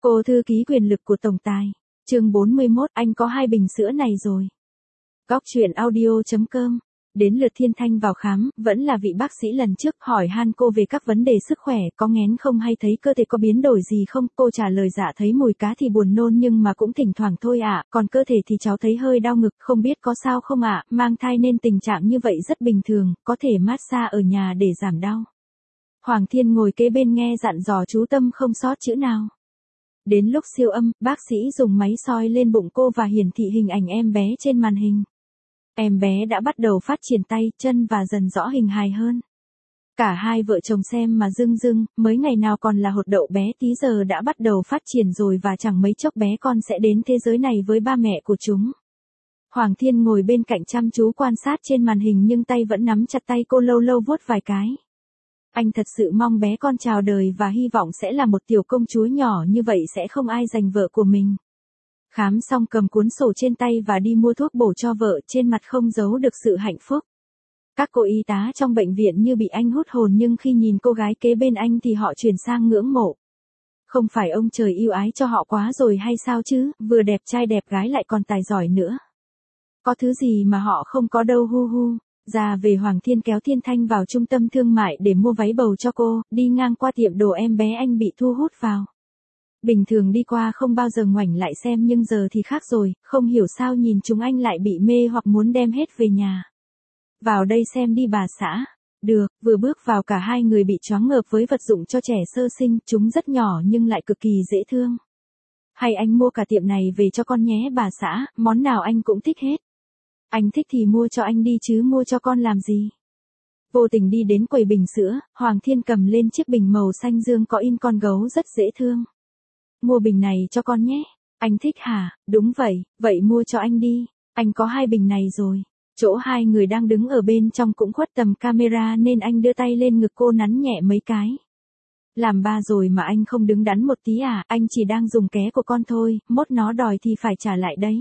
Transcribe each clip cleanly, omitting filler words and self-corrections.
Cô thư ký quyền lực của tổng tài. Chương 41, anh có 2 bình sữa này rồi. Góc truyện audio.com. Đến lượt Thiên Thanh vào khám, vẫn là vị bác sĩ lần trước, hỏi han cô về các vấn đề sức khỏe, có nghén không hay thấy cơ thể có biến đổi gì không. Cô trả lời dạ thấy mùi cá thì buồn nôn nhưng mà cũng thỉnh thoảng thôi ạ, còn cơ thể thì cháu thấy hơi đau ngực, không biết có sao không ạ, mang thai nên tình trạng như vậy rất bình thường, có thể massage ở nhà để giảm đau. Hoàng Thiên ngồi kế bên nghe dặn dò chú tâm không sót chữ nào. Đến lúc siêu âm, bác sĩ dùng máy soi lên bụng cô và hiển thị hình ảnh em bé trên màn hình. Em bé đã bắt đầu phát triển tay, chân và dần rõ hình hài hơn. Cả hai vợ chồng xem mà rưng rưng, mới ngày nào còn là hột đậu bé tí giờ đã bắt đầu phát triển rồi và chẳng mấy chốc bé con sẽ đến thế giới này với ba mẹ của chúng. Hoàng Thiên ngồi bên cạnh chăm chú quan sát trên màn hình nhưng tay vẫn nắm chặt tay cô lâu lâu vuốt vài cái. Anh thật sự mong bé con chào đời và hy vọng sẽ là một tiểu công chúa nhỏ như vậy sẽ không ai giành vợ của mình. Khám xong cầm cuốn sổ trên tay và đi mua thuốc bổ cho vợ, trên mặt không giấu được sự hạnh phúc. Các cô y tá trong bệnh viện như bị anh hút hồn nhưng khi nhìn cô gái kế bên anh thì họ chuyển sang ngưỡng mộ. Không phải ông trời yêu ái cho họ quá rồi hay sao chứ, vừa đẹp trai đẹp gái lại còn tài giỏi nữa. Có thứ gì mà họ không có đâu hu hu. Ra về Hoàng Thiên kéo Thiên Thanh vào trung tâm thương mại để mua váy bầu cho cô, đi ngang qua tiệm đồ em bé anh bị thu hút vào. Bình thường đi qua không bao giờ ngoảnh lại xem nhưng giờ thì khác rồi, không hiểu sao nhìn chúng anh lại bị mê hoặc muốn đem hết về nhà. Vào đây xem đi bà xã. Được, vừa bước vào cả hai người bị choáng ngợp với vật dụng cho trẻ sơ sinh, chúng rất nhỏ nhưng lại cực kỳ dễ thương. Hay anh mua cả tiệm này về cho con nhé bà xã, món nào anh cũng thích hết. Anh thích thì mua cho anh đi chứ mua cho con làm gì. Vô tình đi đến quầy bình sữa, Hoàng Thiên cầm lên chiếc bình màu xanh dương có in con gấu rất dễ thương. Mua bình này cho con nhé. Anh thích hả? Đúng vậy, vậy mua cho anh đi. Anh có 2 bình này rồi. Chỗ hai người đang đứng ở bên trong cũng khuất tầm camera nên anh đưa tay lên ngực cô nắn nhẹ mấy cái. Làm ba rồi mà anh không đứng đắn một tí à, anh chỉ đang dùng ké của con thôi, mốt nó đòi thì phải trả lại đấy.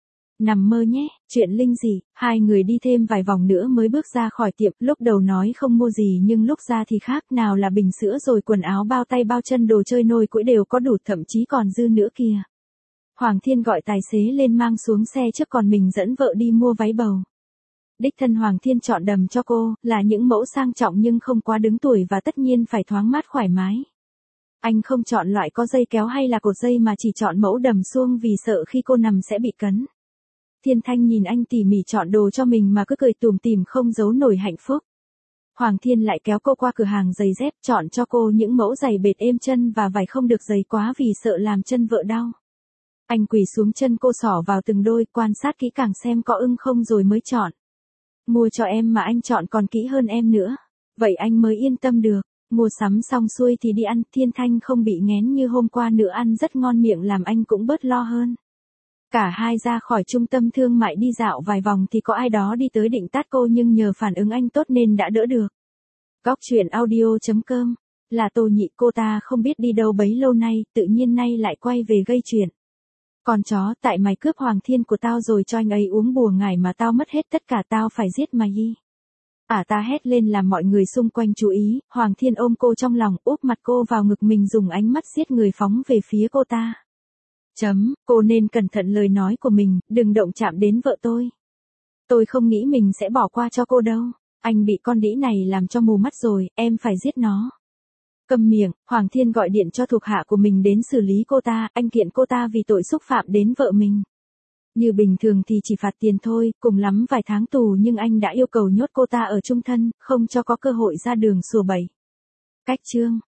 Nằm mơ nhé, chuyện linh dị. Hai người đi thêm vài vòng nữa mới bước ra khỏi tiệm, lúc đầu nói không mua gì nhưng lúc ra thì khác, nào là bình sữa rồi quần áo bao tay bao chân đồ chơi nôi củi đều có đủ, thậm chí còn dư nữa kìa. Hoàng Thiên gọi tài xế lên mang xuống xe trước còn mình dẫn vợ đi mua váy bầu. Đích thân Hoàng Thiên chọn đầm cho cô, là những mẫu sang trọng nhưng không quá đứng tuổi và tất nhiên phải thoáng mát thoải mái. Anh không chọn loại có dây kéo hay là cột dây mà chỉ chọn mẫu đầm suông vì sợ khi cô nằm sẽ bị cấn. Thiên Thanh nhìn anh tỉ mỉ chọn đồ cho mình mà cứ cười tủm tỉm không giấu nổi hạnh phúc. Hoàng Thiên lại kéo cô qua cửa hàng giày dép chọn cho cô những mẫu giày bệt êm chân và vải không được dày quá vì sợ làm chân vợ đau. Anh quỳ xuống chân cô xỏ vào từng đôi, quan sát kỹ càng xem có ưng không rồi mới chọn. Mua cho em mà anh chọn còn kỹ hơn em nữa. Vậy anh mới yên tâm được. Mua sắm xong xuôi thì đi ăn, Thiên Thanh không bị nghén như hôm qua nữa, ăn rất ngon miệng làm anh cũng bớt lo hơn. Cả hai ra khỏi trung tâm thương mại đi dạo vài vòng thì có ai đó đi tới định tát cô nhưng nhờ phản ứng anh tốt nên đã đỡ được. Góc truyện audio.com. Là Tô Nhị, cô ta không biết đi đâu bấy lâu nay, tự nhiên nay lại quay về gây chuyện. Con chó, tại mày cướp Hoàng Thiên của tao rồi cho anh ấy uống bùa ngải mà tao mất hết tất cả, tao phải giết mày đi. Ta hét lên làm mọi người xung quanh chú ý, Hoàng Thiên ôm cô trong lòng, úp mặt cô vào ngực mình dùng ánh mắt giết người phóng về phía cô ta. Cô nên cẩn thận lời nói của mình, đừng động chạm đến vợ tôi. Tôi không nghĩ mình sẽ bỏ qua cho cô đâu. Anh bị con đĩ này làm cho mù mắt rồi, em phải giết nó. Câm miệng, Hoàng Thiên gọi điện cho thuộc hạ của mình đến xử lý cô ta, anh kiện cô ta vì tội xúc phạm đến vợ mình. Như bình thường thì chỉ phạt tiền thôi, cùng lắm vài tháng tù nhưng anh đã yêu cầu nhốt cô ta ở chung thân, không cho có cơ hội ra đường sủa bậy. Cách chương